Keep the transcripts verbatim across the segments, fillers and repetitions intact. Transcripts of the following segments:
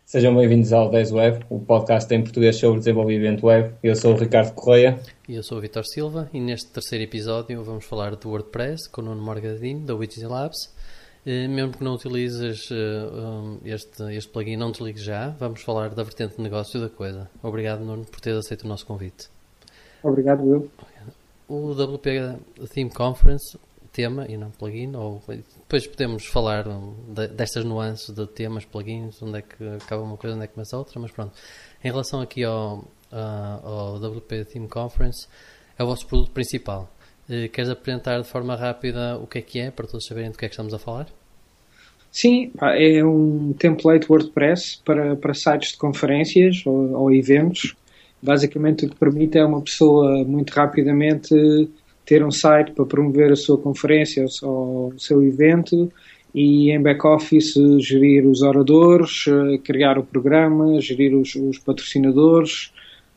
Sejam bem-vindos ao dez Web, o podcast em português sobre desenvolvimento web. Eu sou o Ricardo Correia. E eu sou o Vitor Silva e neste terceiro episódio vamos falar do WordPress com o Nuno Morgadinho da Widgets Labs. Mesmo que não utilizes este, este plugin, não desligues já, vamos falar da vertente de negócio da coisa. Obrigado, Nuno, por teres aceito o nosso convite. Obrigado, Will. O W P Theme Conference, tema e não plugin, ou depois podemos falar de, destas nuances de temas, plugins, onde é que acaba uma coisa, onde é que começa a outra, mas pronto. Em relação aqui ao, ao W P Theme Conference, é o vosso produto principal. Queres apresentar de forma rápida o que é que é, para todos saberem do que é que estamos a falar? Sim, é um template WordPress para, para sites de conferências ou, ou eventos. Basicamente o que permite é uma pessoa muito rapidamente ter um site para promover a sua conferência ou o seu evento e em back-office gerir os oradores, criar o programa, gerir os, os patrocinadores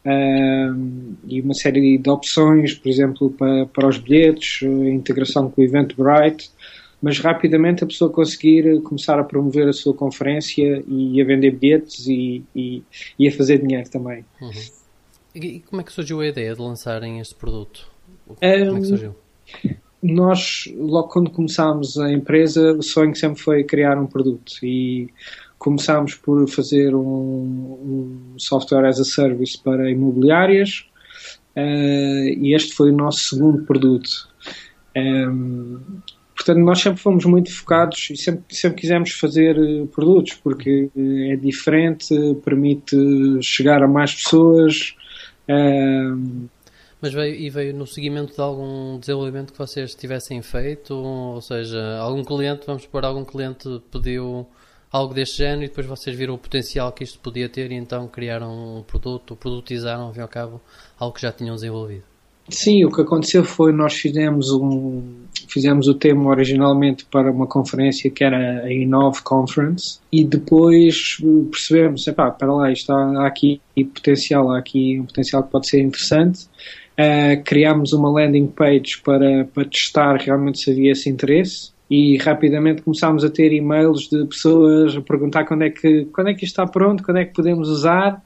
um, e uma série de opções, por exemplo, para, para os bilhetes, a integração com o Eventbrite, mas rapidamente a pessoa conseguir começar a promover a sua conferência e a vender bilhetes e, e, e a fazer dinheiro também. Uhum. E como é que surgiu a ideia de lançarem este produto? Como um, é que surgiu? Nós, logo quando começámos a empresa, o sonho sempre foi criar um produto e começámos por fazer um, um software as a service para imobiliárias uh, e este foi o nosso segundo produto. Um, portanto, nós sempre fomos muito focados e sempre, sempre quisemos fazer produtos porque é diferente, permite chegar a mais pessoas. Um, Mas veio, e veio no seguimento de algum desenvolvimento que vocês tivessem feito, ou seja, algum cliente, vamos supor, algum cliente pediu algo deste género e depois vocês viram o potencial que isto podia ter e então criaram um produto, produtizaram, ao fim e ao cabo, algo que já tinham desenvolvido. Sim, o que aconteceu foi nós fizemos um fizemos o tema originalmente para uma conferência que era a Inove Conference e depois percebemos, epá, para lá, isto há, há aqui potencial, há aqui um potencial que pode ser interessante. Uh, criámos uma landing page para, para testar realmente se havia esse interesse e rapidamente começámos a ter e-mails de pessoas a perguntar quando é que, quando é que isto está pronto, quando é que podemos usar.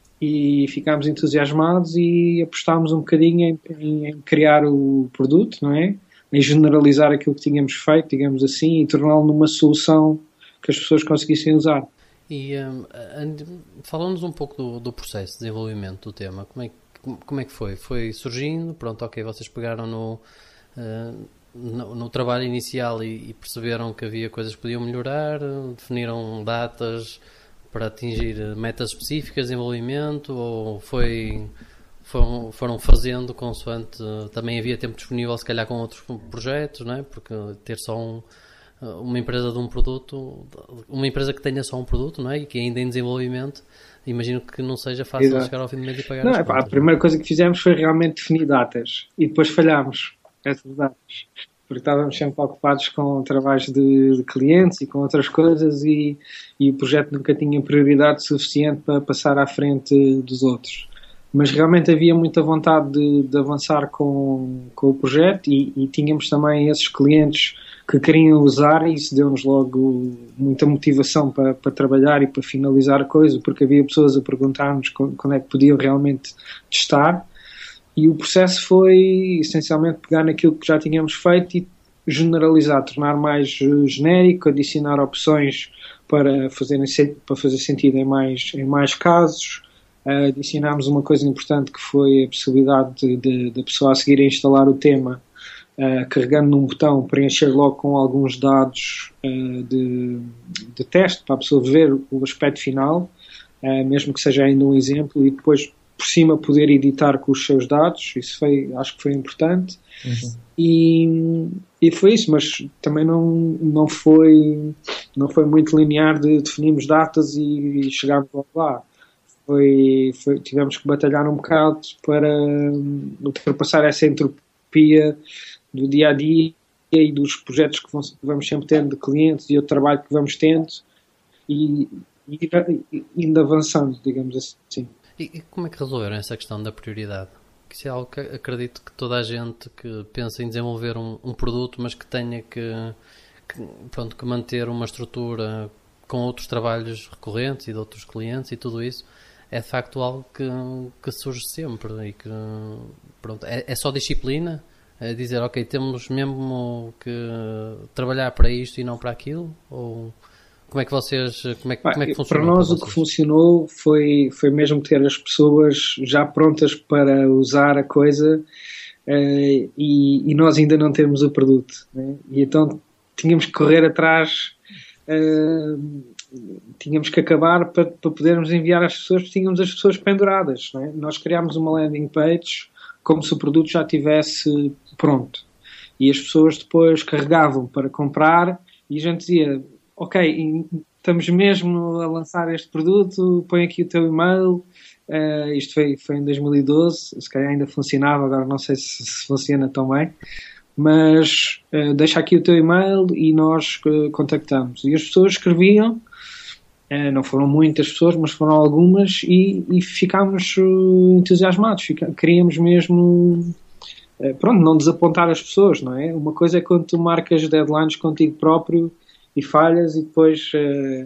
E ficámos entusiasmados e apostámos um bocadinho em, em, em criar o produto, não é? Em generalizar aquilo que tínhamos feito, digamos assim, e torná-lo numa solução que as pessoas conseguissem usar. E um, falando-nos um pouco do, do processo de desenvolvimento do tema, como é, como é que foi? Foi surgindo, pronto, ok, vocês pegaram no, uh, no, no trabalho inicial e, e perceberam que havia coisas que podiam melhorar, definiram datas para atingir metas específicas de desenvolvimento ou foi, foram, foram fazendo consoante também havia tempo disponível se calhar com outros projetos, não é? Porque ter só um, uma empresa de um produto, uma empresa que tenha só um produto, não é? E que ainda em desenvolvimento, imagino que não seja fácil Exato. Chegar ao fim do mês e pagar não, as é, contas. A primeira coisa que fizemos foi realmente definir datas e depois falhámos essas datas. Porque estávamos sempre ocupados com trabalhos de, de clientes e com outras coisas e, e o projeto nunca tinha prioridade suficiente para passar à frente dos outros. Mas realmente havia muita vontade de, de avançar com, com o projeto e, e tínhamos também esses clientes que queriam usar e isso deu-nos logo muita motivação para, para trabalhar e para finalizar a coisa, porque havia pessoas a perguntar-nos quando é que podiam realmente testar. E o processo foi, essencialmente, pegar naquilo que já tínhamos feito e generalizar, tornar mais genérico, adicionar opções para, fazerem, para fazer sentido em mais, em mais casos. Uh, adicionámos uma coisa importante que foi a possibilidade da pessoa a seguir a instalar o tema, uh, carregando num botão, preencher logo com alguns dados uh, de, de teste, para a pessoa ver o aspecto final, uh, mesmo que seja ainda um exemplo, e depois por cima poder editar com os seus dados. Isso foi, acho que foi importante. Uhum. E, e foi isso, mas também não, não, foi, não foi muito linear de definirmos datas e chegarmos lá. Foi, foi, tivemos que batalhar um bocado para ultrapassar essa entropia do dia a dia e dos projetos que, vamos, que vamos sempre tendo de clientes e o trabalho que vamos tendo e, e, e indo avançando, digamos assim. E, e como é que resolveram essa questão da prioridade? Que isso é algo que acredito que toda a gente que pensa em desenvolver um, um produto, mas que tenha que, que, pronto, que manter uma estrutura com outros trabalhos recorrentes e de outros clientes e tudo isso, é de facto algo que, que surge sempre e que, pronto, é, é só disciplina, é dizer, ok, temos mesmo que trabalhar para isto e não para aquilo, ou como é que vocês, como é, Bah, como é que funciona? Para nós o que funcionou foi, foi mesmo ter as pessoas já prontas para usar a coisa uh, e, e nós ainda não temos o produto, né? E então tínhamos que correr atrás, uh, tínhamos que acabar para, para podermos enviar às pessoas, porque tínhamos as pessoas penduradas, né? Nós criámos uma landing page como se o produto já estivesse pronto e as pessoas depois carregavam para comprar e a gente dizia, ok, estamos mesmo a lançar este produto, põe aqui o teu e-mail. Uh, isto foi, foi em dois mil e doze, se calhar ainda funcionava, agora não sei se, se funciona tão bem, mas uh, deixa aqui o teu e-mail e nós uh, contactamos. E as pessoas escreviam, uh, não foram muitas pessoas, mas foram algumas, e, e ficámos uh, entusiasmados, Fica, queríamos mesmo, uh, pronto, não desapontar as pessoas, não é? Uma coisa é quando tu marcas deadlines contigo próprio e falhas e depois uh,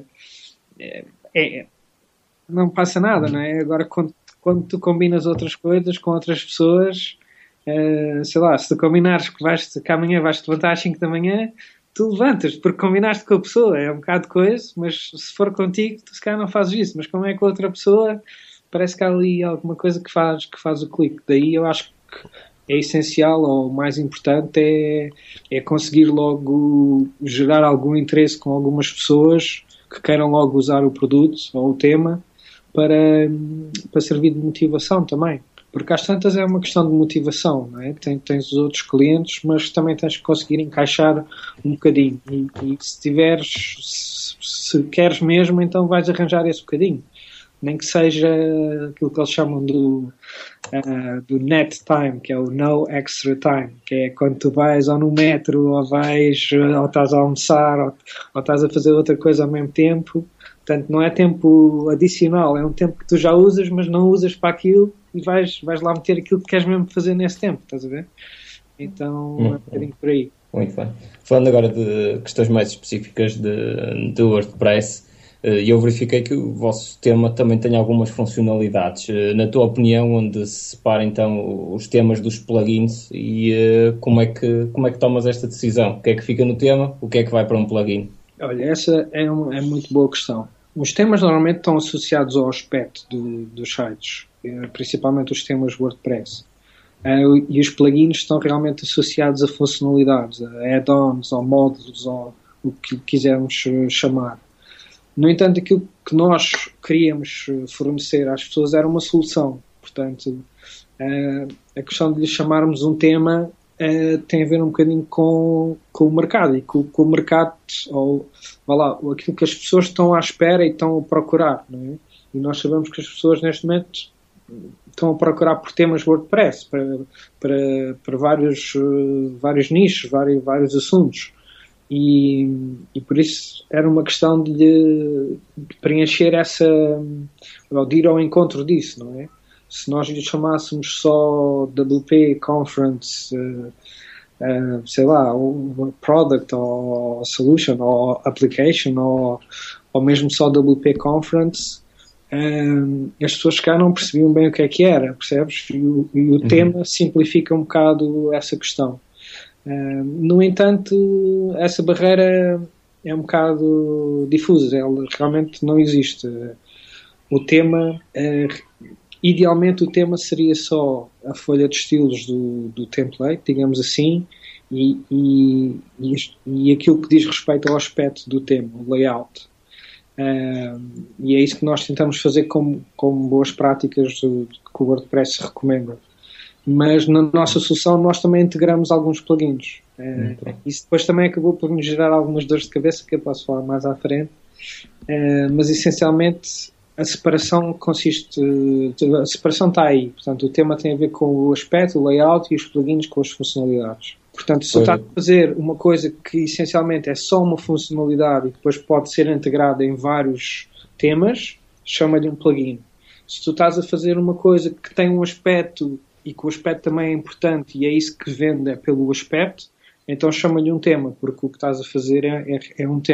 é, é, não passa nada, não é? Agora quando, quando tu combinas outras coisas com outras pessoas, uh, sei lá, se tu combinares que, vais, que amanhã vais-te levantar às cinco da manhã, tu levantas, porque combinaste com a pessoa, é um bocado de coisa, mas se for contigo, tu se calhar não fazes isso, mas como é com a outra pessoa, parece que há ali alguma coisa que faz, que faz o clique. Daí eu acho que é essencial, ou o mais importante é, é conseguir logo gerar algum interesse com algumas pessoas que queiram logo usar o produto ou o tema para, para servir de motivação também. Porque às tantas é uma questão de motivação, não é? Tens, tens os outros clientes, mas também tens que conseguir encaixar um bocadinho. E, e se tiveres, se, se queres mesmo, então vais arranjar esse bocadinho. Nem que seja aquilo que eles chamam do, uh, do net time, que é o no extra time, que é quando tu vais ou no metro, ou vais, ou estás a almoçar, ou, ou estás a fazer outra coisa ao mesmo tempo. Portanto, não é tempo adicional, é um tempo que tu já usas, mas não usas para aquilo e vais, vais lá meter aquilo que queres mesmo fazer nesse tempo, estás a ver? Então, hum, é um bocadinho por aí. Muito bem. Falando agora de questões mais específicas de, de WordPress, eu verifiquei que o vosso tema também tem algumas funcionalidades. Na tua opinião, onde se separa então os temas dos plugins e uh, como, é que, como é que tomas esta decisão? O que é que fica no tema? O que é que vai para um plugin? Olha, essa é, um, é muito boa questão. Os temas normalmente estão associados ao aspecto do, dos sites, principalmente os temas WordPress. Uh, e os plugins estão realmente associados a funcionalidades, a add-ons, ou módulos, ou o que quisermos chamar. No entanto, aquilo que nós queríamos fornecer às pessoas era uma solução. Portanto, uh, a questão de lhe chamarmos um tema uh, tem a ver um bocadinho com, com o mercado e com, com o mercado, ou vá lá, aquilo que as pessoas estão à espera e estão a procurar, não é? E nós sabemos que as pessoas neste momento estão a procurar por temas WordPress para, para, para vários, uh, vários nichos, vários, vários assuntos. E, e por isso era uma questão de, lhe, de preencher essa, ou de ir ao encontro disso, não é? Se nós lhe chamássemos só W P Conference, uh, uh, sei lá, um product ou solution ou application ou, ou mesmo só W P Conference, um, as pessoas cá não percebiam bem o que é que era, percebes? E o, e o uhum. tema simplifica um bocado essa questão. Uh, no entanto, essa barreira é um bocado difusa, ela realmente não existe. O tema, uh, idealmente o tema seria só a folha de estilos do, do template, digamos assim, e, e, e, e aquilo que diz respeito ao aspecto do tema, o layout. Uh, e é isso que nós tentamos fazer como, como boas práticas do, que o WordPress recomenda. Mas na nossa solução nós também integramos alguns plugins. Uh, isso depois também acabou por nos gerar algumas dores de cabeça que eu posso falar mais à frente. Uh, mas essencialmente a separação consiste... A separação está aí. Portanto, o tema tem a ver com o aspecto, o layout e os plugins com as funcionalidades. Portanto, se tu estás a fazer uma coisa que essencialmente é só uma funcionalidade e depois pode ser integrada em vários temas, chama-lhe um plugin. Se tu estás a fazer uma coisa que tem um aspecto e que o aspecto também é importante e é isso que vende é pelo aspecto, então chama-lhe um tema, porque o que estás a fazer é, é, é um tema.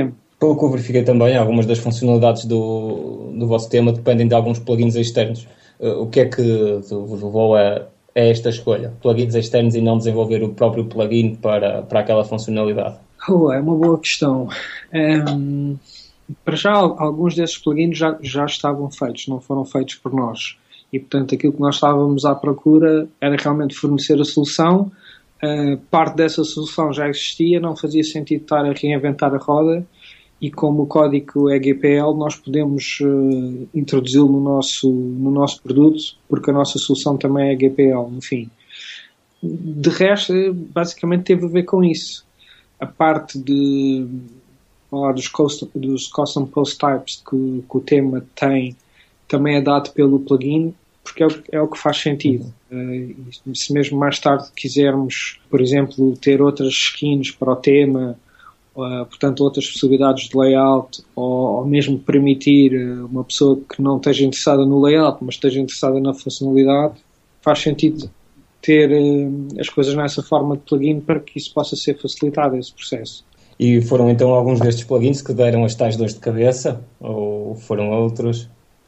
Pelo que eu verifiquei também, algumas das funcionalidades do, do vosso tema dependem de alguns plugins externos. Uh, o que é que vos levou a, a esta escolha? Plugins externos e não desenvolver o próprio plugin para, para aquela funcionalidade? Oh, é uma boa questão. Um, para já, alguns desses plugins já, já estavam feitos, não foram feitos por nós. E, portanto, aquilo que nós estávamos à procura era realmente fornecer a solução. Uh, parte dessa solução já existia, não fazia sentido estar a reinventar a roda. E como o código é G P L, nós podemos uh, introduzi-lo no nosso, no nosso produto, porque a nossa solução também é G P L, no fim. De resto, basicamente teve a ver com isso. A parte de, falar dos, custom, dos custom post types que, que o tema tem, também é dado pelo plugin, porque é o, é o que faz sentido. Uh, se mesmo mais tarde quisermos, por exemplo, ter outras skins para o tema, Uh, portanto, outras possibilidades de layout, ou, ou mesmo permitir uh, uma pessoa que não esteja interessada no layout, mas esteja interessada na funcionalidade, faz sentido ter uh, as coisas nessa forma de plugin para que isso possa ser facilitado, esse processo. E foram então alguns destes plugins que deram as tais dores de cabeça? Ou foram outros?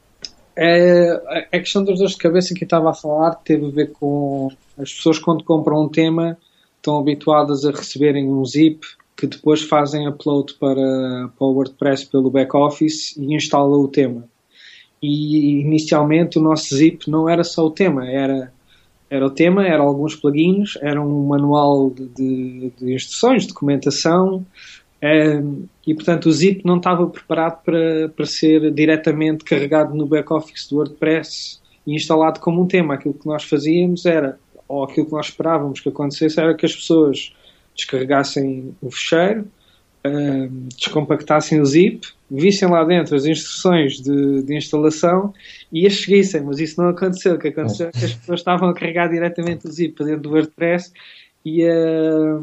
É, a questão das dores de cabeça que eu estava a falar teve a ver com as pessoas, quando compram um tema, estão habituadas a receberem um zip que depois fazem upload para, para o WordPress pelo back-office e instalam o tema. E inicialmente o nosso zip não era só o tema, era, era o tema, eram alguns plugins, era um manual de, de, de instruções, de documentação, um, e portanto o zip não estava preparado para, para ser diretamente carregado no back-office do WordPress e instalado como um tema. Aquilo que nós fazíamos era, ou aquilo que nós esperávamos que acontecesse, era que as pessoas descarregassem o ficheiro, uh, descompactassem o zip, vissem lá dentro as instruções de, de instalação e as seguissem, mas isso não aconteceu. O que aconteceu é que as pessoas estavam a carregar diretamente o zip para dentro do WordPress e a,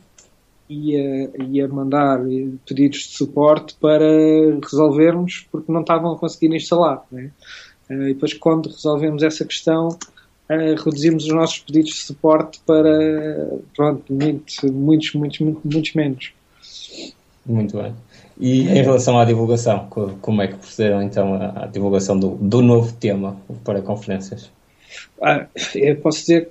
e a, e a mandar pedidos de suporte para resolvermos, porque não estavam a conseguir instalar, né? Uh, e depois, quando resolvemos essa questão, Uh, reduzimos os nossos pedidos de suporte para, pronto, muito, muitos, muitos, muitos, muitos menos. Muito bem. E em relação à divulgação, como é que procederam então à divulgação do, do novo tema para conferências? Ah, eu posso dizer,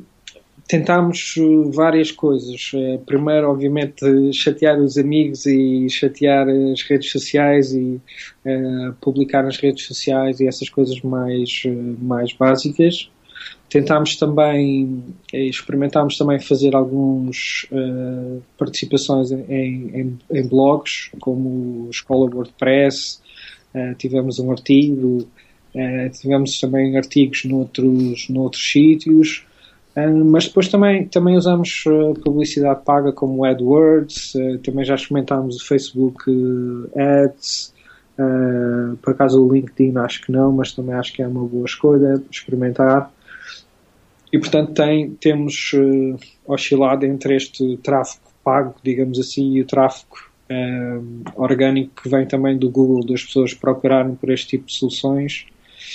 tentámos várias coisas. Primeiro, obviamente, chatear os amigos e chatear as redes sociais e uh, publicar nas redes sociais e essas coisas mais, mais básicas. Tentámos também, experimentámos também fazer algumas uh, participações em, em, em blogs, como Escola WordPress, uh, tivemos um artigo, uh, tivemos também artigos noutros, noutros sítios, uh, mas depois também, também usamos uh, publicidade paga como o AdWords, uh, também já experimentámos o Facebook uh, Ads, uh, por acaso o LinkedIn acho que não, mas também acho que é uma boa escolha para experimentar. E, portanto, tem, temos uh, oscilado entre este tráfego pago, digamos assim, e o tráfego uh, orgânico que vem também do Google, das pessoas procurarem por este tipo de soluções,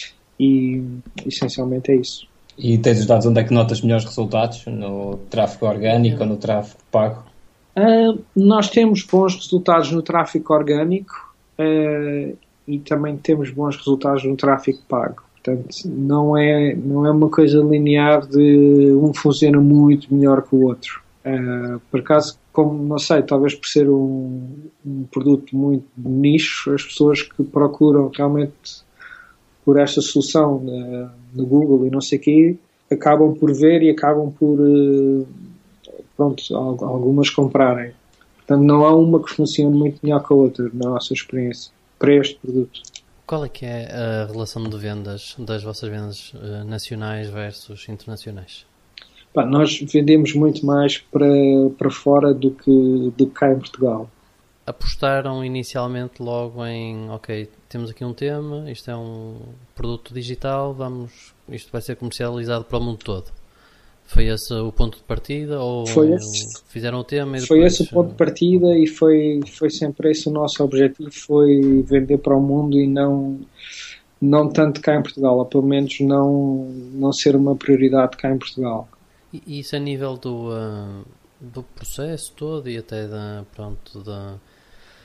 e essencialmente é isso. E tens os dados onde é que notas melhores resultados? No tráfego orgânico ou no tráfego pago? Uh, nós temos bons resultados no tráfego orgânico uh, e também temos bons resultados no tráfego pago. Portanto, não é, não é uma coisa linear de um funciona muito melhor que o outro. Uh, por acaso, como não sei, talvez por ser um, um produto muito de nicho, as pessoas que procuram realmente por esta solução uh, no Google e não sei o quê, acabam por ver e acabam por, uh, pronto, algumas comprarem. Portanto, não há uma que funcione muito melhor que a outra, na nossa experiência, para este produto. Qual é que é a relação de vendas, das vossas vendas uh, nacionais versus internacionais? Pá, nós vendemos muito mais para, para fora do que, do que cá em Portugal. Apostaram inicialmente logo em, ok, temos aqui um tema, isto é um produto digital, vamos, isto vai ser comercializado para o mundo todo. Foi esse o ponto de partida ou foi esse, fizeram o tema e depois... Foi esse o ponto de partida e foi, foi sempre esse o nosso objetivo, foi vender para o mundo e não, não tanto cá em Portugal, ou pelo menos não, não ser uma prioridade cá em Portugal. E isso a nível do, uh, do processo todo e até da, pronto, da,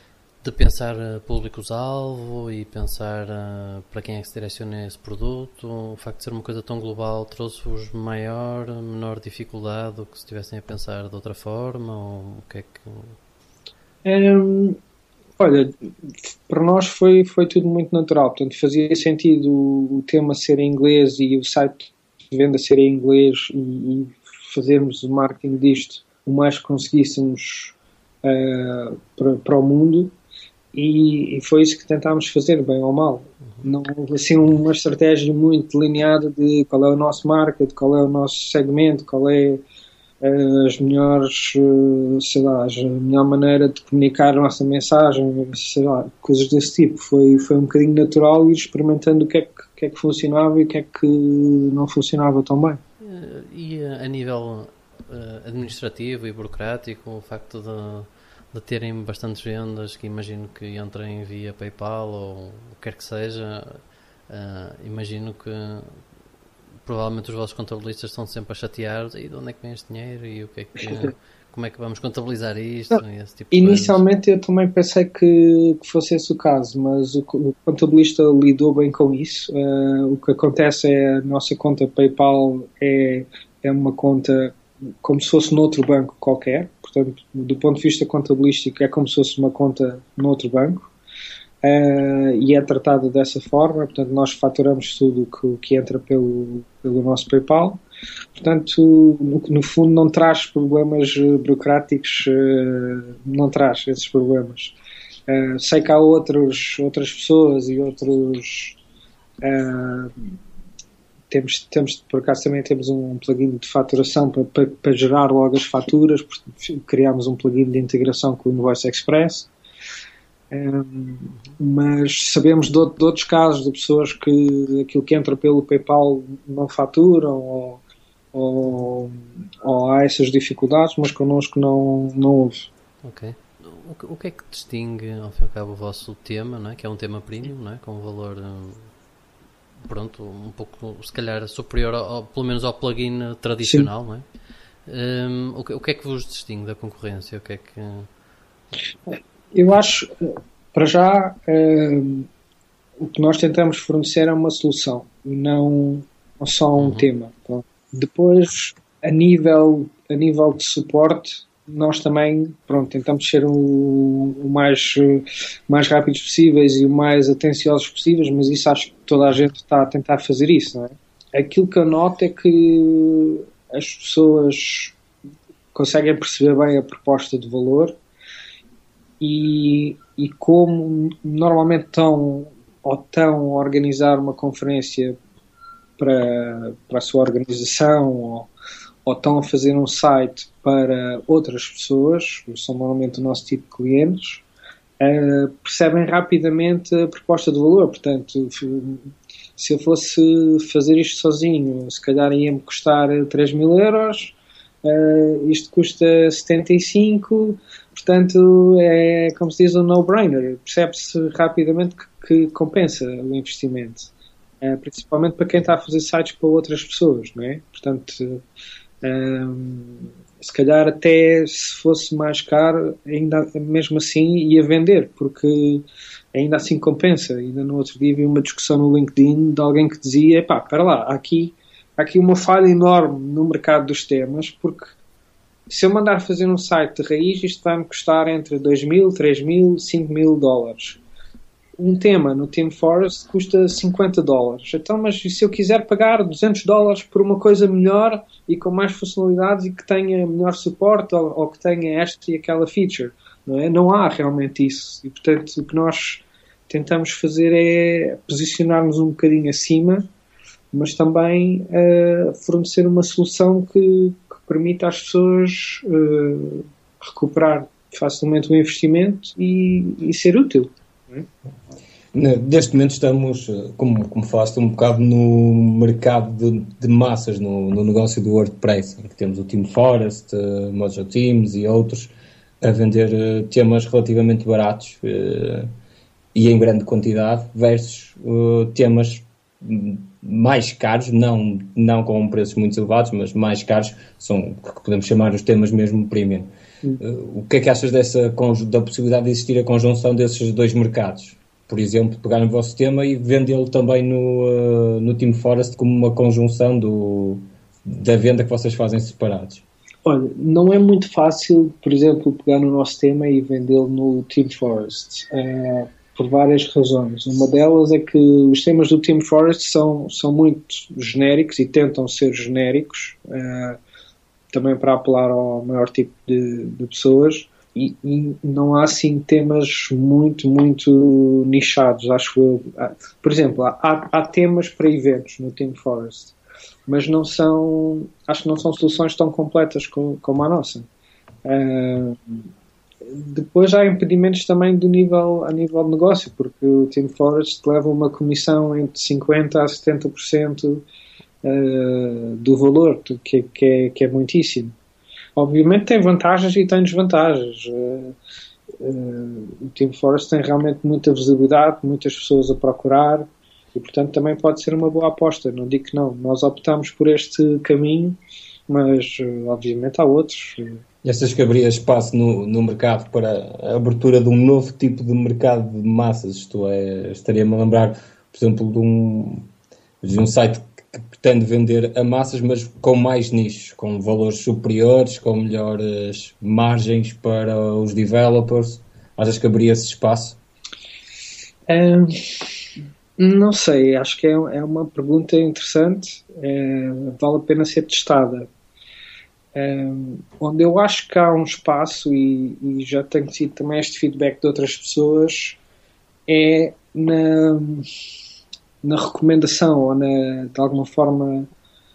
de pensar públicos-alvo e pensar uh, para quem é que se direciona esse produto? O facto de ser uma coisa tão global trouxe-vos maior, menor dificuldade do que se estivessem a pensar de outra forma? Ou o que é que... Um, olha, para nós foi, foi tudo muito natural. Portanto, fazia sentido o tema ser em inglês e o site de venda ser em inglês e, e fazermos o marketing disto o mais que conseguíssemos uh, para, para o mundo. E, e foi isso que tentámos fazer, bem ou mal. Não houve assim uma estratégia muito delineada de qual é o nosso market, qual é o nosso segmento, qual é uh, as melhores, uh, sei lá, a melhor maneira de comunicar a nossa mensagem, sei lá, coisas desse tipo. Foi, foi um bocadinho natural ir experimentando o que é que, o que é que funcionava e o que é que não funcionava tão bem. Uh, e a nível uh, administrativo e burocrático, o facto de de terem bastantes vendas que imagino que entrem via PayPal ou o que quer que seja, uh, imagino que provavelmente os vossos contabilistas estão sempre a chatear e de onde é que vem este dinheiro e o que é que, como é que vamos contabilizar isto? Não, e esse tipo de inicialmente coisas. Eu também pensei que, que fosse esse o caso, mas o, o contabilista lidou bem com isso. Uh, o que acontece é a nossa conta PayPal é, é uma conta como se fosse noutro banco qualquer, portanto, do ponto de vista contabilístico é como se fosse uma conta noutro banco, uh, e é tratada dessa forma, portanto, nós faturamos tudo que, que entra pelo, pelo nosso PayPal, portanto, no, no fundo não traz problemas burocráticos, uh, não traz esses problemas. Uh, sei que há outros, outras pessoas e outros... Uh, Temos, temos, por acaso também temos um plugin de faturação para, para, para gerar logo as faturas, criámos um plugin de integração com o Invoice Express, um, mas sabemos de, de outros casos de pessoas que aquilo que entra pelo PayPal não faturam ou, ou, ou há essas dificuldades, mas connosco não, não houve. Ok. O que, o que é que distingue, ao fim e ao cabo, o vosso tema, não é? Que é um tema premium, não é? Com um valor... Um... pronto, um pouco, se calhar, superior, ao, pelo menos ao plugin tradicional, Sim. não é? Um, o, que, o que é que vos distingue da concorrência? O que é que... Eu acho, para já, um, o que nós tentamos fornecer é uma solução, e não, não só um uhum. tema. Então, depois, a nível, a nível de suporte, nós também, pronto, tentamos ser o, o mais, mais rápidos possíveis e o mais atenciosos possíveis, mas isso acho que toda a gente está a tentar fazer isso, não é? Aquilo que eu noto é que as pessoas conseguem perceber bem a proposta de valor e, e como normalmente estão ou estão a organizar uma conferência para, para a sua organização ou ou estão a fazer um site para outras pessoas, que são normalmente o nosso tipo de clientes, uh, percebem rapidamente a proposta de valor. Portanto, se eu fosse fazer isto sozinho, se calhar ia-me custar três mil euros, uh, isto custa setenta e cinco, portanto, é como se diz um no-brainer. Percebe-se rapidamente que, que compensa o investimento. Uh, principalmente para quem está a fazer sites para outras pessoas, não é? Portanto... Um, se calhar até se fosse mais caro, ainda mesmo assim ia vender, porque ainda assim compensa. Ainda no outro dia vi uma discussão no LinkedIn de alguém que dizia, epá, espera lá, há aqui, há aqui uma falha enorme no mercado dos temas, porque se eu mandar fazer um site de raiz, isto vai-me custar entre dois mil, três mil, cinco mil dólares. Um tema no TeamForest custa cinquenta dólares. Então, mas se eu quiser pagar duzentos dólares por uma coisa melhor e com mais funcionalidades e que tenha melhor suporte ou, ou que tenha esta e aquela feature, não é? Não há realmente isso. E, portanto, o que nós tentamos fazer é posicionar-nos um bocadinho acima, mas também uh, fornecer uma solução que, que permita às pessoas uh, recuperar facilmente o investimento e, e ser útil. Neste momento estamos, como, como falaste, um bocado no mercado de, de massas, no, no negócio do WordPress, em que temos o TeamForest, uh, Mojo Teams e outros a vender uh, temas relativamente baratos uh, e em grande quantidade versus uh, temas mais caros, não, não com preços muito elevados, mas mais caros, são que podemos chamar os temas mesmo premium. Uh, o que é que achas dessa, da possibilidade de existir a conjunção desses dois mercados? Por exemplo, pegar no vosso tema e vendê-lo também no, uh, no Team Forest como uma conjunção do, da venda que vocês fazem separados. Olha, não é muito fácil, por exemplo, pegar no nosso tema e vendê-lo no Team Forest, uh, por várias razões. Uma delas é que os temas do Team Forest são, são muito genéricos e tentam ser genéricos, uh, também para apelar ao maior tipo de, de pessoas, e, e não há assim temas muito, muito nichados, acho eu. Por exemplo, há, há temas para eventos no Team Forest, mas não são, acho que não são soluções tão completas como, como a nossa. Uh, depois há impedimentos também do nível, a nível de negócio, porque o Team Forest leva uma comissão entre cinquenta por cento a setenta por cento uh, do valor, que, que, é, que é muitíssimo. Obviamente tem vantagens e tem desvantagens. Uh, uh, o Team Forest tem realmente muita visibilidade, muitas pessoas a procurar, e portanto também pode ser uma boa aposta. Não digo que não. Nós optamos por este caminho, mas obviamente há outros. E achas que haveria espaço no, no mercado para a abertura de um novo tipo de mercado de massas? Isto é, estaria-me a lembrar, por exemplo, de um, de um site que pretende vender a massas, mas com mais nichos, com valores superiores, com melhores margens para os developers. Achas que haveria esse espaço? Um... Não sei, acho que é, é uma pergunta interessante, é, vale a pena ser testada. É, onde eu acho que há um espaço, e, e já tenho tido também este feedback de outras pessoas, é na, na recomendação, ou na, de alguma forma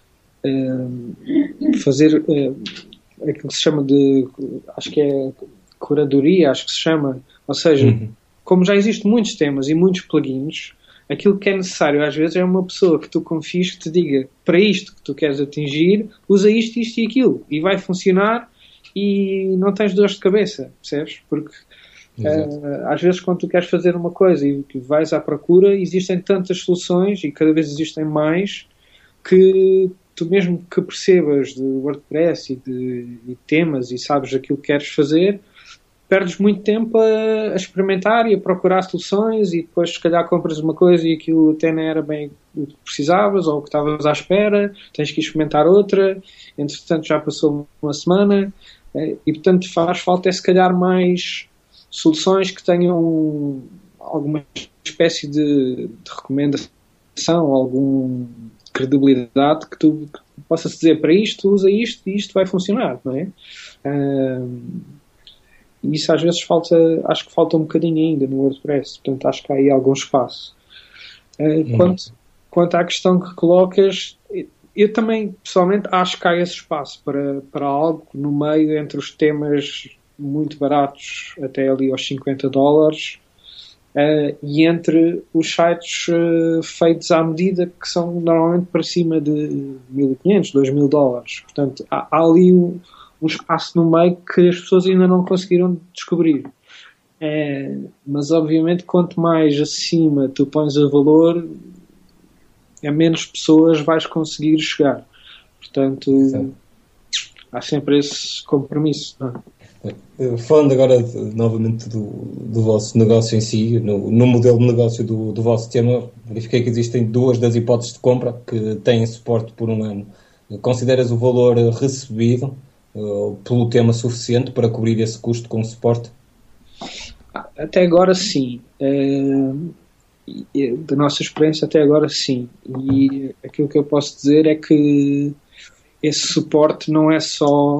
é, fazer é, aquilo que se chama de, acho que é curadoria, acho que se chama, ou seja, uhum. Como já existem muitos temas e muitos plugins, aquilo que é necessário às vezes é uma pessoa que tu confies que te diga, para isto que tu queres atingir, usa isto, isto e aquilo, e vai funcionar e não tens dores de cabeça, percebes? Porque uh, às vezes quando tu queres fazer uma coisa e que vais à procura, existem tantas soluções e cada vez existem mais, que tu mesmo que percebas de WordPress e de e temas e sabes aquilo que queres fazer, perdes muito tempo a, a experimentar e a procurar soluções, e depois se calhar compras uma coisa e aquilo até não era bem o que precisavas ou o que estavas à espera, tens que experimentar outra, entretanto já passou uma semana, e portanto faz falta é se calhar mais soluções que tenham alguma espécie de, de recomendação, alguma credibilidade, que tu que possas dizer, para isto usa isto e isto vai funcionar, não é? Um, E isso às vezes falta, acho que falta um bocadinho ainda no WordPress, portanto acho que há aí algum espaço. Uh, uhum. quanto, quanto à questão que colocas, eu também pessoalmente acho que há esse espaço para, para algo no meio entre os temas muito baratos até ali aos cinquenta dólares uh, e entre os sites uh, feitos à medida, que são normalmente para cima de mil e quinhentos, dois mil dólares. Portanto há, há ali um um espaço no meio que as pessoas ainda não conseguiram descobrir. É, mas obviamente quanto mais acima tu pões o valor, a menos pessoas vais conseguir chegar. Portanto, sim, há sempre esse compromisso. Não é? Falando agora de, novamente do, do vosso negócio em si, no, no modelo de negócio do, do vosso tema, verifiquei que existem duas das hipóteses de compra que têm suporte por um ano. Consideras o valor recebido pelo tema suficiente para cobrir esse custo com suporte? Até agora sim. Uh, da nossa experiência até agora sim. E aquilo que eu posso dizer é que esse suporte não é só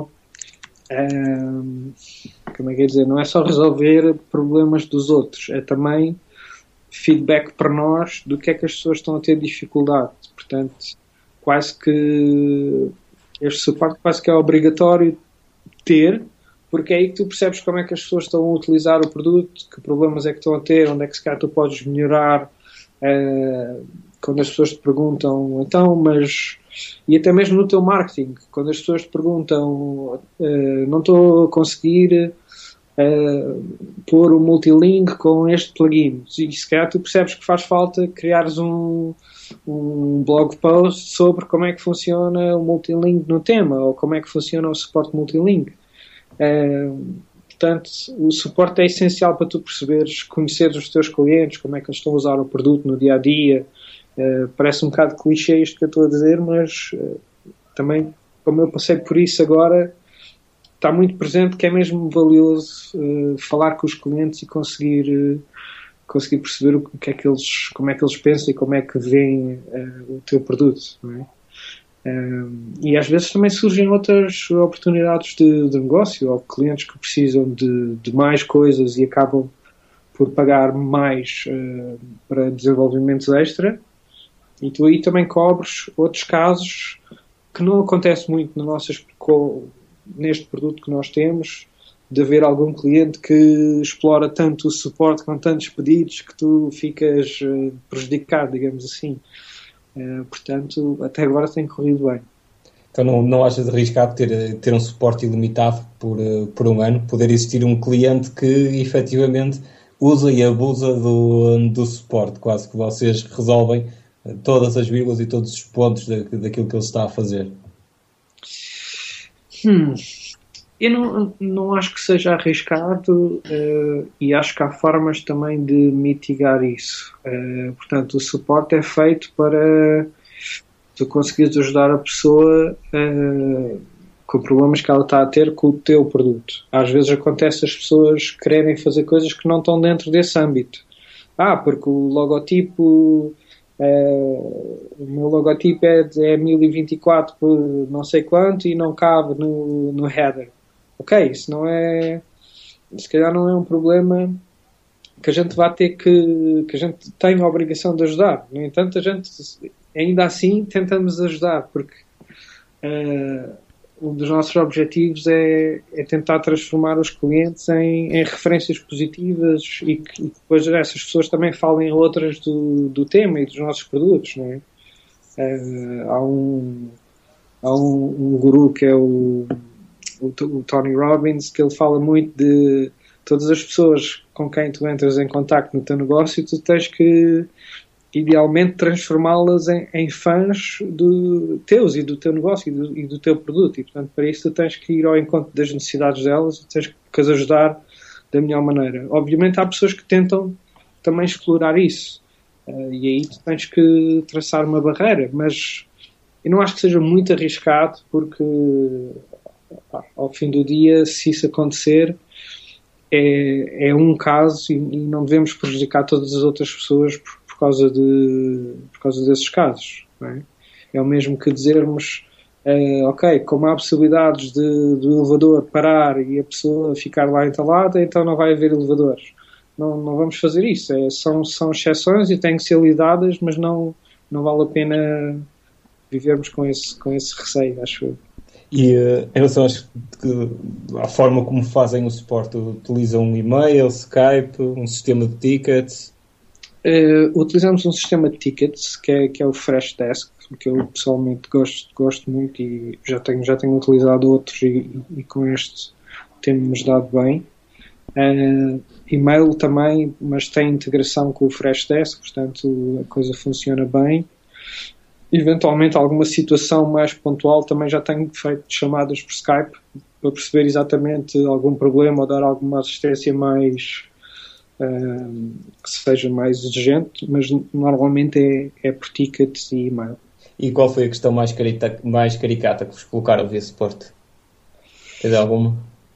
uh, como é que é dizer, não é só resolver problemas dos outros, é também feedback para nós do que é que as pessoas estão a ter dificuldade. Portanto, quase que este suporte quase que é obrigatório ter, porque é aí que tu percebes como é que as pessoas estão a utilizar o produto, que problemas é que estão a ter, onde é que se calhar tu podes melhorar, uh, quando as pessoas te perguntam, então, mas... E até mesmo no teu marketing, quando as pessoas te perguntam, uh, não estou a conseguir uh, pôr o multilink com este plugin, e se calhar tu percebes que faz falta criares um um blog post sobre como é que funciona o multilink no tema, ou como é que funciona o suporte multilink. Portanto, o suporte é essencial para tu perceberes, conheceres os teus clientes, como é que eles estão a usar o produto no dia-a-dia. Uh, parece um bocado clichê isto que eu estou a dizer, mas uh, também, como eu passei por isso agora, está muito presente que é mesmo valioso uh, falar com os clientes e conseguir, uh, conseguir perceber o que é que eles, como é que eles pensam e como é que veem uh, o teu produto, não é? Um, e às vezes também surgem outras oportunidades de, de negócio, ou clientes que precisam de, de mais coisas e acabam por pagar mais uh, para desenvolvimentos extra, e tu aí também cobres outros casos que não acontece muito no nosso, neste produto que nós temos, de haver algum cliente que explora tanto o suporte com tantos pedidos que tu ficas uh, prejudicado, digamos assim. Uh, portanto, até agora tem corrido bem. Então não, não achas arriscado ter, ter um suporte ilimitado por, por um ano? Poder existir um cliente que efetivamente usa e abusa do, do suporte, quase que vocês resolvem todas as vírgulas e todos os pontos da, daquilo que ele está a fazer? Hum, eu não, não acho que seja arriscado uh, e acho que há formas também de mitigar isso. Uh, portanto, o suporte é feito para tu conseguires ajudar a pessoa uh, com problemas que ela está a ter com o teu produto. Às vezes acontece as pessoas quererem fazer coisas que não estão dentro desse âmbito. Ah, porque o logotipo... Uh, o meu logotipo é, de, é mil e vinte e quatro por não sei quanto e não cabe no, no header. Ok, isso não é, se calhar não é um problema que a gente vai ter que, que a gente tem a obrigação de ajudar. No entanto, a gente ainda assim tentamos ajudar, porque uh, um dos nossos objetivos é, é tentar transformar os clientes em, em referências positivas e que, e que depois essas pessoas também falem outras do, do tema e dos nossos produtos, não é? Uh, há um, há um, um guru que é o, o, o Tony Robbins, que ele fala muito de todas as pessoas com quem tu entras em contacto no teu negócio, tu tens que idealmente transformá-las em, em fãs do, teus e do teu negócio e do, e do teu produto, e portanto para isso tu tens que ir ao encontro das necessidades delas e tens que as ajudar da melhor maneira. Obviamente há pessoas que tentam também explorar isso, uh, e aí tu tens que traçar uma barreira, mas eu não acho que seja muito arriscado, porque pá, ao fim do dia, se isso acontecer, é, é um caso e, e não devemos prejudicar todas as outras pessoas por por causa, de, por causa desses casos. Não é? É o mesmo que dizermos, uh, ok, como há possibilidades de, do elevador parar e a pessoa ficar lá entalada, então não vai haver elevadores. Não, não vamos fazer isso. É, são, são exceções e têm que ser lidadas, mas não, não vale a pena vivermos com esse, com esse receio, acho eu. E uh, em relação à forma como fazem o suporte, utilizam um e-mail, Skype, um sistema de tickets? Uh, utilizamos um sistema de tickets que é, que é o Freshdesk, que eu pessoalmente gosto, gosto muito e já tenho, já tenho utilizado outros e, e com este tem-nos dado bem. Uh, e-mail também, mas tem integração com o Freshdesk, portanto a coisa funciona bem. Eventualmente alguma situação mais pontual também já tenho feito chamadas por Skype para perceber exatamente algum problema ou dar alguma assistência mais Uh, que seja mais exigente, mas normalmente é, é por tickets e e-mail. E qual foi a questão mais, carita, mais caricata que vos colocaram via suporte? Tens alguma?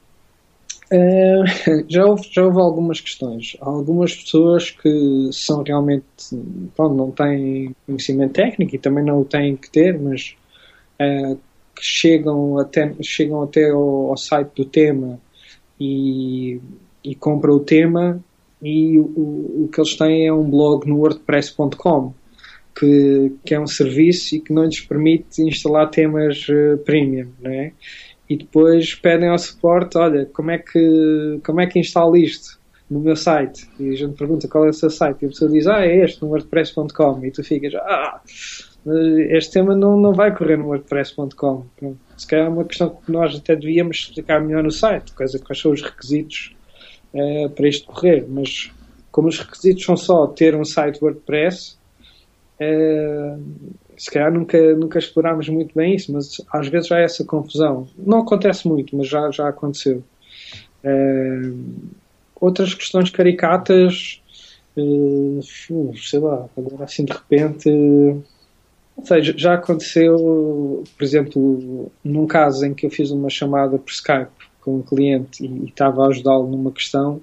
Uh, já, houve, já houve algumas questões. Há algumas pessoas que são realmente, bom, não têm conhecimento técnico e também não o têm que ter, mas uh, que chegam até, chegam até ao, ao site do tema e, e compram o tema. E o, o que eles têm é um blog no wordpress ponto com que, que é um serviço e que não lhes permite instalar temas uh, premium, né? E depois pedem ao suporte, olha, como é que como é que instalo isto no meu site? E a gente pergunta qual é o seu site e a pessoa diz, ah, é este, no wordpress ponto com, e tu ficas, ah, este tema não, não vai correr no wordpress ponto com. Se calhar é uma questão que nós até devíamos explicar melhor no site, quais, quais são os requisitos Uh, para isto correr, mas como os requisitos são só ter um site WordPress, uh, se calhar nunca, nunca explorámos muito bem isso, mas às vezes já há essa confusão. Não acontece muito, mas já, já aconteceu. Uh, outras questões caricatas, uh, sei lá, agora assim de repente, uh, não sei, já aconteceu, por exemplo, num caso em que eu fiz uma chamada por Skype com um cliente e estava a ajudá-lo numa questão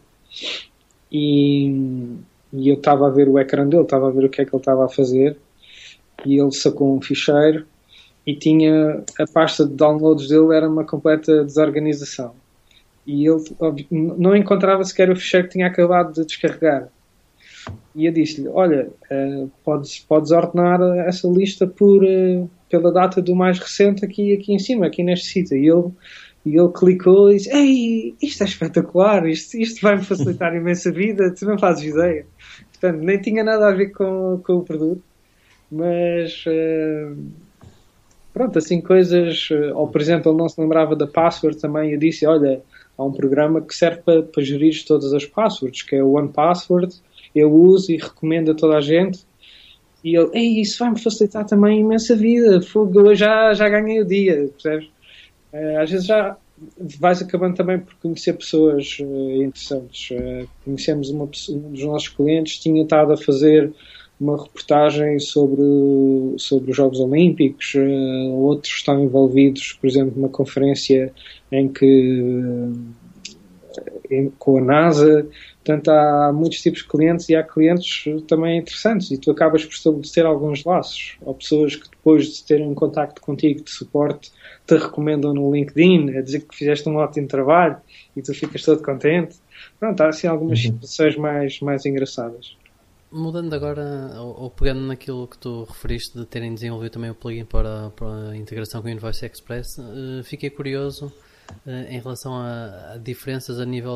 e, e eu estava a ver o ecrã dele, estava a ver o que é que ele estava a fazer e ele sacou um ficheiro e tinha a pasta de downloads dele, era uma completa desorganização e ele não encontrava sequer o ficheiro que tinha acabado de descarregar. E eu disse-lhe, olha, uh, podes, podes ordenar essa lista por, uh, pela data do mais recente aqui, aqui em cima, aqui neste sítio. E ele, e ele clicou e disse, ei, isto é espetacular, isto, isto vai-me facilitar imensa vida, tu não fazes ideia. Portanto, nem tinha nada a ver com, com o produto, mas uh, pronto, assim coisas, uh, ou por exemplo, ele não se lembrava da password também, eu disse, olha, há um programa que serve para, para gerir todas as passwords, que é o One Password. Eu uso e recomendo a toda a gente. E ele, ei, isso vai-me facilitar também imensa vida. Fogo, eu já, já ganhei o dia, percebes? Uh, às vezes já vais acabando também por conhecer pessoas uh, interessantes. Uh, conhecemos uma, um dos nossos clientes, tinha estado a fazer uma reportagem sobre, sobre os Jogos Olímpicos. Uh, outros estão envolvidos, por exemplo, numa conferência em que... Uh, com a NASA, portanto há muitos tipos de clientes e há clientes também interessantes e tu acabas por estabelecer alguns laços, ou pessoas que depois de terem um contacto contigo de suporte te recomendam no LinkedIn a dizer que fizeste um ótimo trabalho e tu ficas todo contente. Pronto, há assim algumas uhum. situações mais, mais engraçadas. Mudando agora, ou, ou pegando naquilo que tu referiste de terem desenvolvido também o plugin para, para a integração com o Invoice Express, uh, fiquei curioso em relação a, a diferenças a nível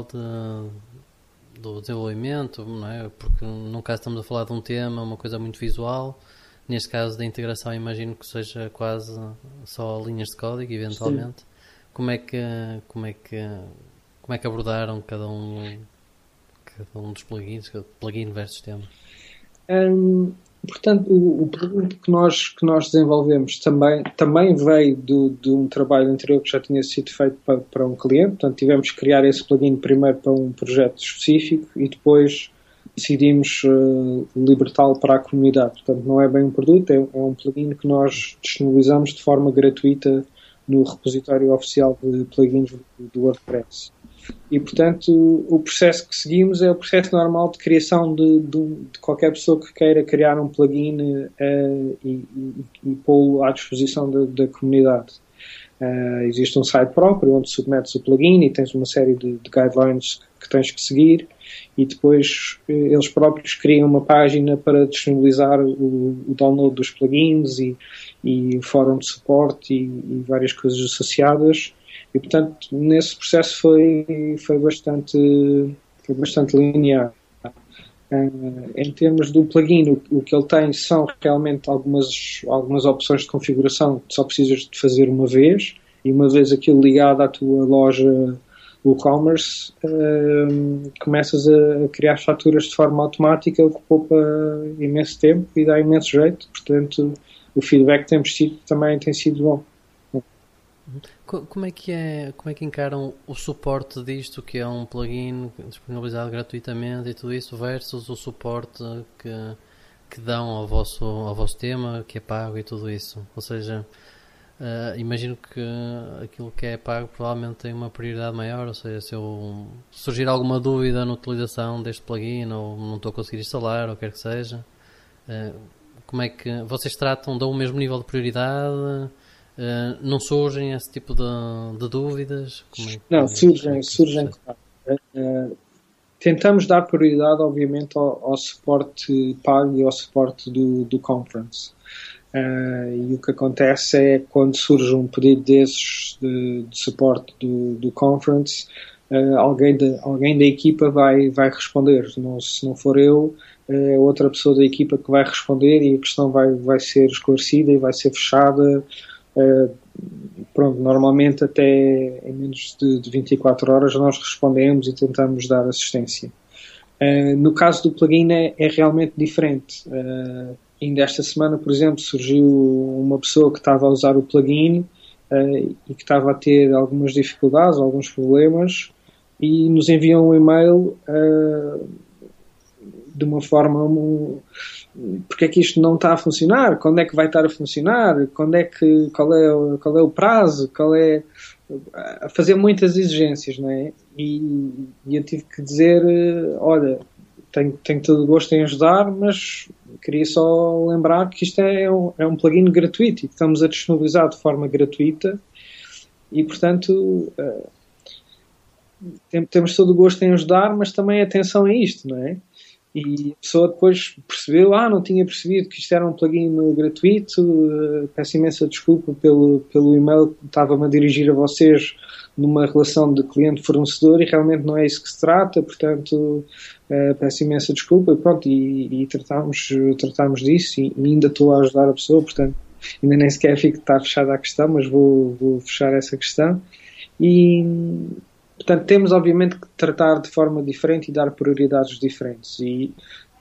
de, do desenvolvimento, não é? Porque num caso estamos a falar de um tema, uma coisa muito visual, neste caso da integração imagino que seja quase só linhas de código eventualmente. Sim. Como é que como é que como é que abordaram cada um cada um dos plugins, plugin versus tema? Um... Portanto, o, o produto que nós, que nós desenvolvemos também, também veio do, de um trabalho anterior que já tinha sido feito para, para um cliente. Portanto, tivemos que criar esse plugin primeiro para um projeto específico e depois decidimos uh, libertá-lo para a comunidade. Portanto, não é bem um produto, é, é um plugin que nós disponibilizamos de forma gratuita no repositório oficial de plugins do, do WordPress. E, portanto, o processo que seguimos é o processo normal de criação de, de, de qualquer pessoa que queira criar um plugin uh, e, e, e pô-lo à disposição da, da comunidade. Uh, existe um site próprio onde submetes o plugin e tens uma série de, de guidelines que tens que seguir e depois uh, eles próprios criam uma página para disponibilizar o, o download dos plugins e, e o fórum de suporte e, e várias coisas associadas. E, portanto, nesse processo foi, foi, bastante, foi bastante linear. Uh, em termos do plugin, o, o que ele tem são realmente algumas, algumas opções de configuração que só precisas de fazer uma vez, e uma vez aquilo ligado à tua loja WooCommerce, uh, começas a, a criar faturas de forma automática, o que poupa imenso tempo e dá imenso jeito. Portanto, o feedback que temos tido também tem sido bom. Como é que é, como é que encaram o suporte disto, que é um plugin disponibilizado gratuitamente e tudo isso, versus o suporte que, que dão ao vosso, ao vosso tema, que é pago e tudo isso? Ou seja, uh, imagino que aquilo que é pago provavelmente tem uma prioridade maior, ou seja, se eu surgir alguma dúvida na utilização deste plugin, ou não estou a conseguir instalar, ou quer que seja, uh, como é que vocês tratam, dão o mesmo nível de prioridade? Uh, não surgem esse tipo de, de dúvidas? Como é que, não, surgem, é surgem claro. Uh, tentamos dar prioridade, obviamente, ao, ao suporte pago e ao suporte do, do conference. Uh, e o que acontece é quando surge um pedido desses de, de suporte do, do conference, uh, alguém, de, alguém da equipa vai, vai responder. Não, se não for eu, é outra pessoa da equipa que vai responder e a questão vai, vai ser esclarecida e vai ser fechada. Uh, pronto, normalmente até em menos de, de vinte e quatro horas nós respondemos e tentamos dar assistência. Uh, no caso do plugin é, é realmente diferente. Uh, ainda esta semana, por exemplo, surgiu uma pessoa que estava a usar o plugin uh, e que estava a ter algumas dificuldades, alguns problemas, e nos enviam um e-mail uh, de uma forma um, porque é que isto não está a funcionar, quando é que vai estar a funcionar, quando é que, qual é o, qual é o prazo, qual é, a fazer muitas exigências, não é? E, e eu tive que dizer, olha, tenho, tenho todo o gosto em ajudar, mas queria só lembrar que isto é um, é um plugin gratuito e que estamos a disponibilizar de forma gratuita e, portanto, uh, temos todo o gosto em ajudar, mas também atenção a isto, não é? E a pessoa depois percebeu, ah, não tinha percebido que isto era um plugin gratuito, uh, peço imensa desculpa pelo, pelo e-mail que estava-me a dirigir a vocês numa relação de cliente-fornecedor e realmente não é isso que se trata, portanto, uh, peço imensa desculpa, e pronto, e, e tratámos, tratámos disso e, e ainda estou a ajudar a pessoa, portanto, ainda nem sequer fico que está fechada a questão, mas vou, vou fechar essa questão. E... Portanto, temos obviamente que tratar de forma diferente e dar prioridades diferentes. E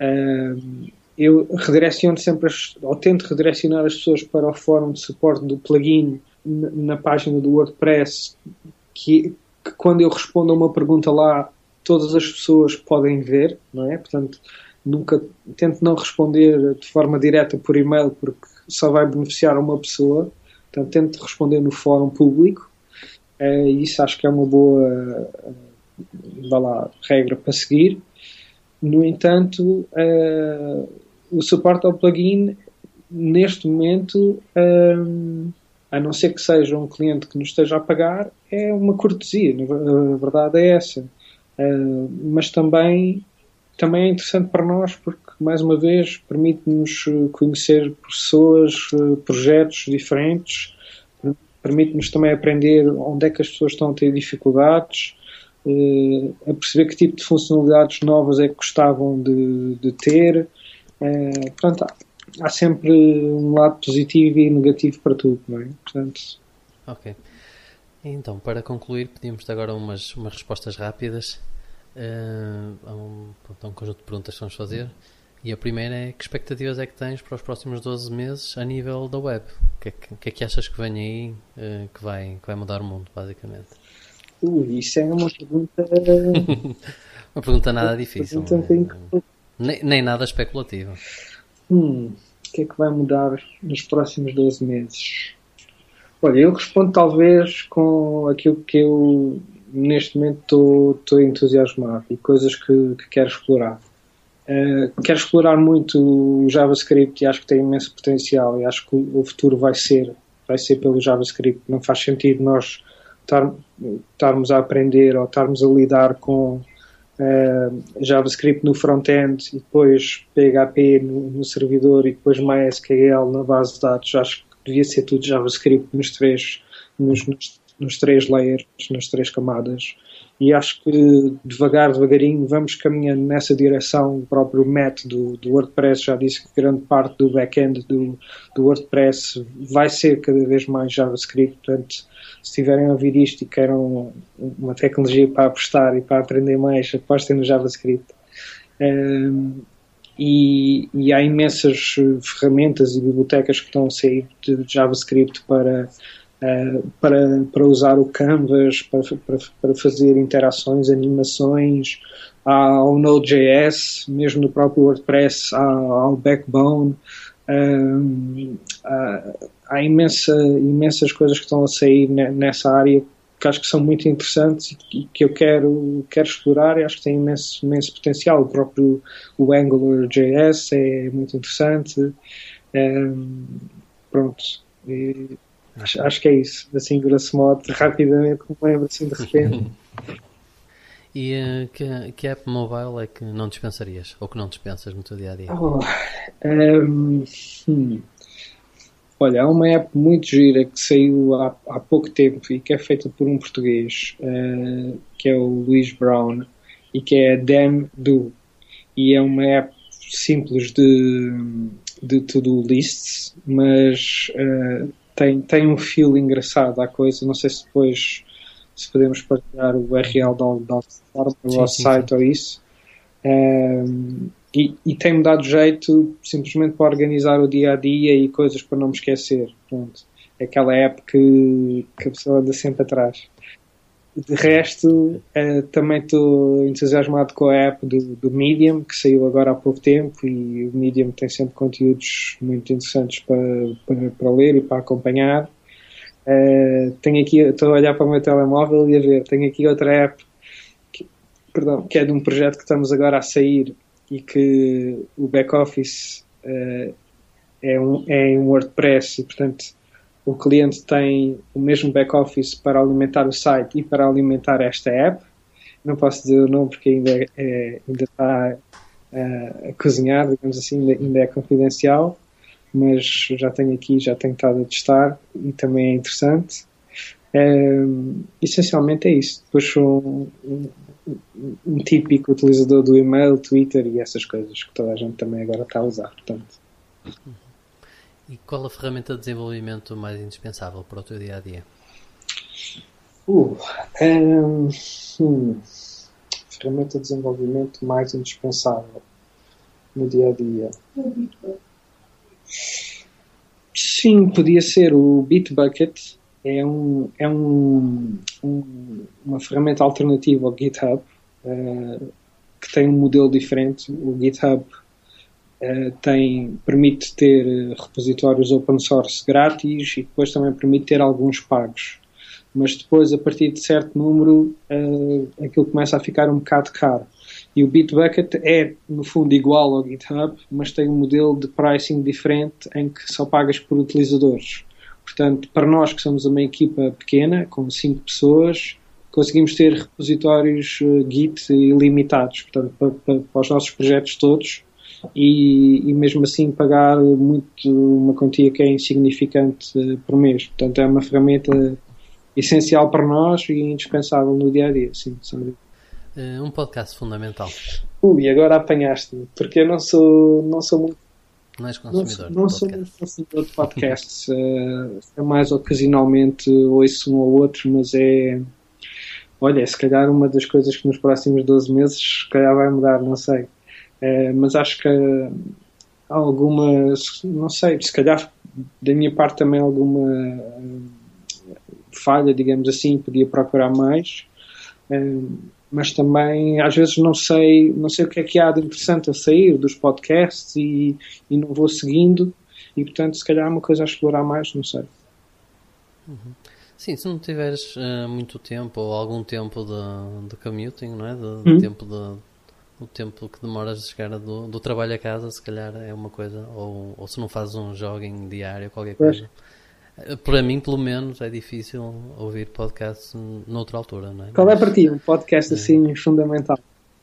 uh, eu redireciono sempre, as, ou tento redirecionar as pessoas para o fórum de suporte do plugin na, na página do WordPress, que, que quando eu respondo a uma pergunta lá, todas as pessoas podem ver, não é? Portanto, nunca tento não responder de forma direta por e-mail, porque só vai beneficiar uma pessoa. Portanto, tento responder no fórum público. Uh, isso acho que é uma boa uh, vá lá, regra para seguir. No entanto, uh, o suporte ao plugin, neste momento, uh, a não ser que seja um cliente que nos esteja a pagar, é uma cortesia, a verdade é essa. Uh, mas também, também é interessante para nós porque, mais uma vez, permite-nos conhecer pessoas, projetos diferentes, permite-nos também aprender onde é que as pessoas estão a ter dificuldades, eh, a perceber que tipo de funcionalidades novas é que gostavam de, de ter. Eh, portanto, há, há sempre um lado positivo e negativo para tudo, não é? Portanto... Ok. Então, para concluir, pedimos-te agora umas, umas respostas rápidas uh, a, um, a um conjunto de perguntas que vamos fazer. E a primeira é: que expectativas é que tens para os próximos doze meses a nível da web? O que é que, que, é que achas que vem aí uh, que, vai, que vai mudar o mundo, basicamente? Ui, isso é uma pergunta... uma pergunta nada difícil. Pergunta né? um nem, nem nada especulativa. Hum, o que é que vai mudar nos próximos doze meses? Olha, eu respondo talvez com aquilo que eu neste momento estou entusiasmado e coisas que, que quero explorar. Uh, quero explorar muito o JavaScript e acho que tem imenso potencial e acho que o futuro vai ser, vai ser pelo JavaScript. Não faz sentido nós tar, estarmos a aprender ou estarmos a lidar com uh, JavaScript no front-end e depois P H P no, no servidor e depois MySQL na base de dados. Acho que devia ser tudo JavaScript nos três, nos, nos, nos três layers, nas três camadas. E acho que devagar, devagarinho, vamos caminhando nessa direção. O próprio Matt do, do WordPress já disse que grande parte do back-end do, do WordPress vai ser cada vez mais JavaScript. Portanto, se estiverem a ouvir isto e queiram uma tecnologia para apostar e para aprender mais, apostem no JavaScript. Um, e, e há imensas ferramentas e bibliotecas que estão a sair de JavaScript para... Uh, para, para usar o Canvas, para, para, para fazer interações, animações, ao Node.js, mesmo no próprio WordPress, ao, ao Backbone. Uh, há há imensa, imensas coisas que estão a sair nessa área que acho que são muito interessantes e que eu quero, quero explorar e acho que tem imenso, imenso potencial. O próprio o Angular.js é muito interessante. Uh, pronto. E, Acho, acho que é isso, assim, grosso modo, rapidamente, me lembro assim de repente. E uh, que, que app mobile é que não dispensarias, ou que não dispensas no teu dia-a-dia? Oh, um, hum. Olha, há uma app muito gira que saiu há, há pouco tempo e que é feita por um português, uh, que é o Luís Brown, e que é a Damn Do. E é uma app simples de, de to-do lists, mas... Uh, Tem, tem um feel engraçado à coisa. Não sei se depois se podemos partilhar o U R L da, da plataforma, do nosso site sim. Ou isso. Um, e, e tem-me dado jeito simplesmente para organizar o dia a dia e coisas para não me esquecer. Pronto. É aquela app que, que a pessoa anda sempre atrás. de resto, uh, também estou entusiasmado com a app do, do Medium, que saiu agora há pouco tempo, e o Medium tem sempre conteúdos muito interessantes para, para, para ler e para acompanhar. Uh, tenho aqui, estou a olhar para o meu telemóvel e a ver, tenho aqui outra app que, perdão, que é de um projeto que estamos agora a sair e que o back-office uh, é, um, é em WordPress e, portanto, o cliente tem o mesmo back-office para alimentar o site e para alimentar esta app. Não posso dizer o nome porque ainda, é, ainda está uh, a cozinhar, digamos assim, ainda, ainda é confidencial, mas já tenho aqui, já tenho estado a testar e também é interessante. Um, essencialmente é isso. Depois sou um, um, um típico utilizador do e-mail, Twitter e essas coisas que toda a gente também agora está a usar, portanto. E qual a ferramenta de desenvolvimento mais indispensável para o teu dia-a-dia? Uh, um, hum, ferramenta de desenvolvimento mais indispensável no dia-a-dia? Sim, podia ser o Bitbucket. É, um, é um, um, uma ferramenta alternativa ao GitHub, uh, que tem um modelo diferente. O GitHub Uh, tem, permite ter repositórios open source grátis e depois também permite ter alguns pagos. Mas depois, a partir de certo número, uh, aquilo começa a ficar um bocado caro. E o Bitbucket é, no fundo, igual ao GitHub, mas tem um modelo de pricing diferente em que só pagas por utilizadores. Portanto, para nós que somos uma equipa pequena, com cinco pessoas, conseguimos ter repositórios uh, Git ilimitados. Portanto, para, para, para os nossos projetos todos, E, e mesmo assim pagar muito, uma quantia que é insignificante uh, por mês. Portanto, é uma ferramenta essencial para nós e indispensável no dia-a-dia, sim, sem dúvida. Uh, um podcast fundamental. Ui, agora apanhaste-me, porque eu não sou, não sou muito... Não és consumidor não, não de sou podcast. muito consumidor de podcasts. uh, é mais ocasionalmente ouço um ou outro, mas é... Olha, se calhar uma das coisas que nos próximos doze meses se calhar vai mudar, não sei. Uh, mas acho que há alguma, não sei, se calhar da minha parte também alguma uh, falha, digamos assim, podia procurar mais, uh, mas também às vezes não sei, não sei o que é que há de interessante a sair dos podcasts e, e não vou seguindo e portanto se calhar há uma coisa a explorar mais, não sei. Uhum. Sim, se não tiveres uh, muito tempo ou algum tempo de, de commuting, não é? De, de Hum. tempo de o tempo que demoras de chegar do, do trabalho a casa, se calhar é uma coisa, ou, ou se não fazes um jogging diário, qualquer coisa. Pois. Para mim, pelo menos, é difícil ouvir podcasts noutra altura, não é? Qual Mas, é para ti um podcast assim é. fundamental?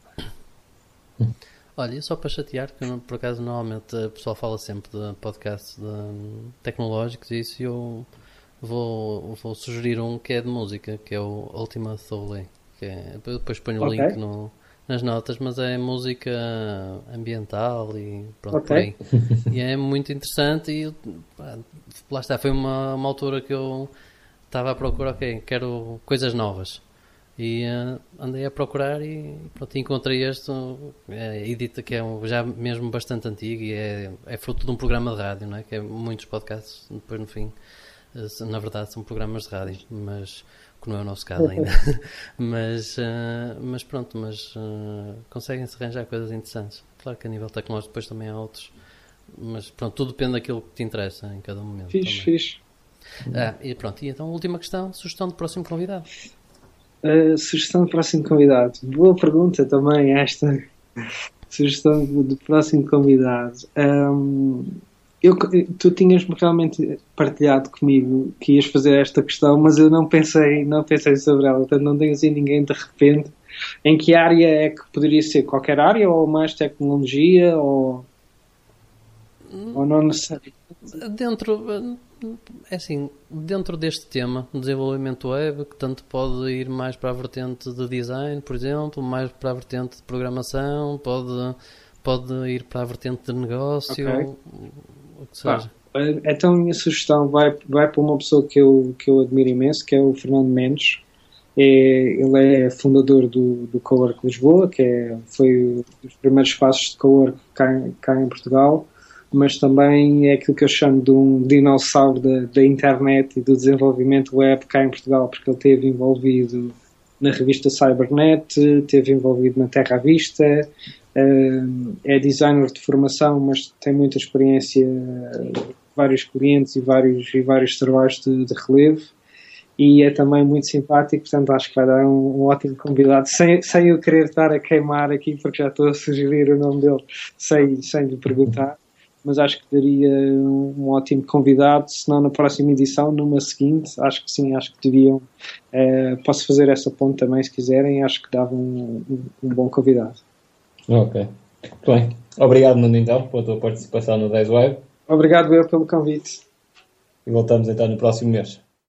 Olha, só para chatear, que por acaso normalmente o pessoal fala sempre de podcasts de, tecnológicos e isso, e eu vou, vou sugerir um que é de música, que é o Ultima Thule, que é, depois ponho o okay. link no... nas notas, mas é música ambiental e pronto, okay. por aí. E é muito interessante e pá, lá está, foi uma, uma altura que eu estava a procurar, ok, quero coisas novas. E uh, andei a procurar e pronto, encontrei este, é, Edita, que é um, já mesmo bastante antigo e é, é fruto de um programa de rádio, não é? Que é muitos podcasts, depois no fim, uh, na verdade são programas de rádio, mas... que não é o nosso caso ainda, mas, uh, mas pronto, mas uh, conseguem-se arranjar coisas interessantes. Claro que a nível tecnológico depois também há outros, mas pronto, tudo depende daquilo que te interessa em cada momento. Fixe, fixe. Ah, e pronto, e então última questão, sugestão de próximo convidado. Uh, sugestão de próximo convidado. Boa pergunta também esta. Sugestão de próximo convidado. Um, Eu, tu tinhas-me realmente partilhado comigo que ias fazer esta questão, mas eu não pensei, não pensei sobre ela, portanto não tenho assim ninguém de repente. Em que área é que poderia ser? Qualquer área ou mais tecnologia ou, hum, ou não necessariamente? Dentro, é assim, dentro deste tema, desenvolvimento web, que tanto pode ir mais para a vertente de design, por exemplo, mais para a vertente de programação, pode, pode ir para a vertente de negócio... Okay. O que seja. Ah, então a minha sugestão vai, vai para uma pessoa que eu, que eu admiro imenso, que é o Fernando Mendes. É, ele é fundador do, do Cowork Lisboa, que é, foi um dos primeiros passos de Cowork cá, cá em Portugal, mas também é aquilo que eu chamo de um dinossauro da, da internet e do desenvolvimento web cá em Portugal, porque ele esteve envolvido na revista Cybernet, esteve envolvido na Terra à Vista, é designer de formação, mas tem muita experiência, vários clientes e vários, e vários trabalhos de, de relevo, e é também muito simpático, portanto acho que vai dar um, um ótimo convidado, sem, sem eu querer estar a queimar aqui, porque já estou a sugerir o nome dele sem, sem lhe perguntar, mas acho que daria um, um ótimo convidado, se não na próxima edição, numa seguinte, acho que sim, acho que deviam, eh, posso fazer essa ponte também se quiserem, acho que dava um, um, um bom convidado. Ok, muito bem. Obrigado, Nuno, então, pela tua participação no dez Web. Obrigado eu pelo convite. E voltamos então no próximo mês.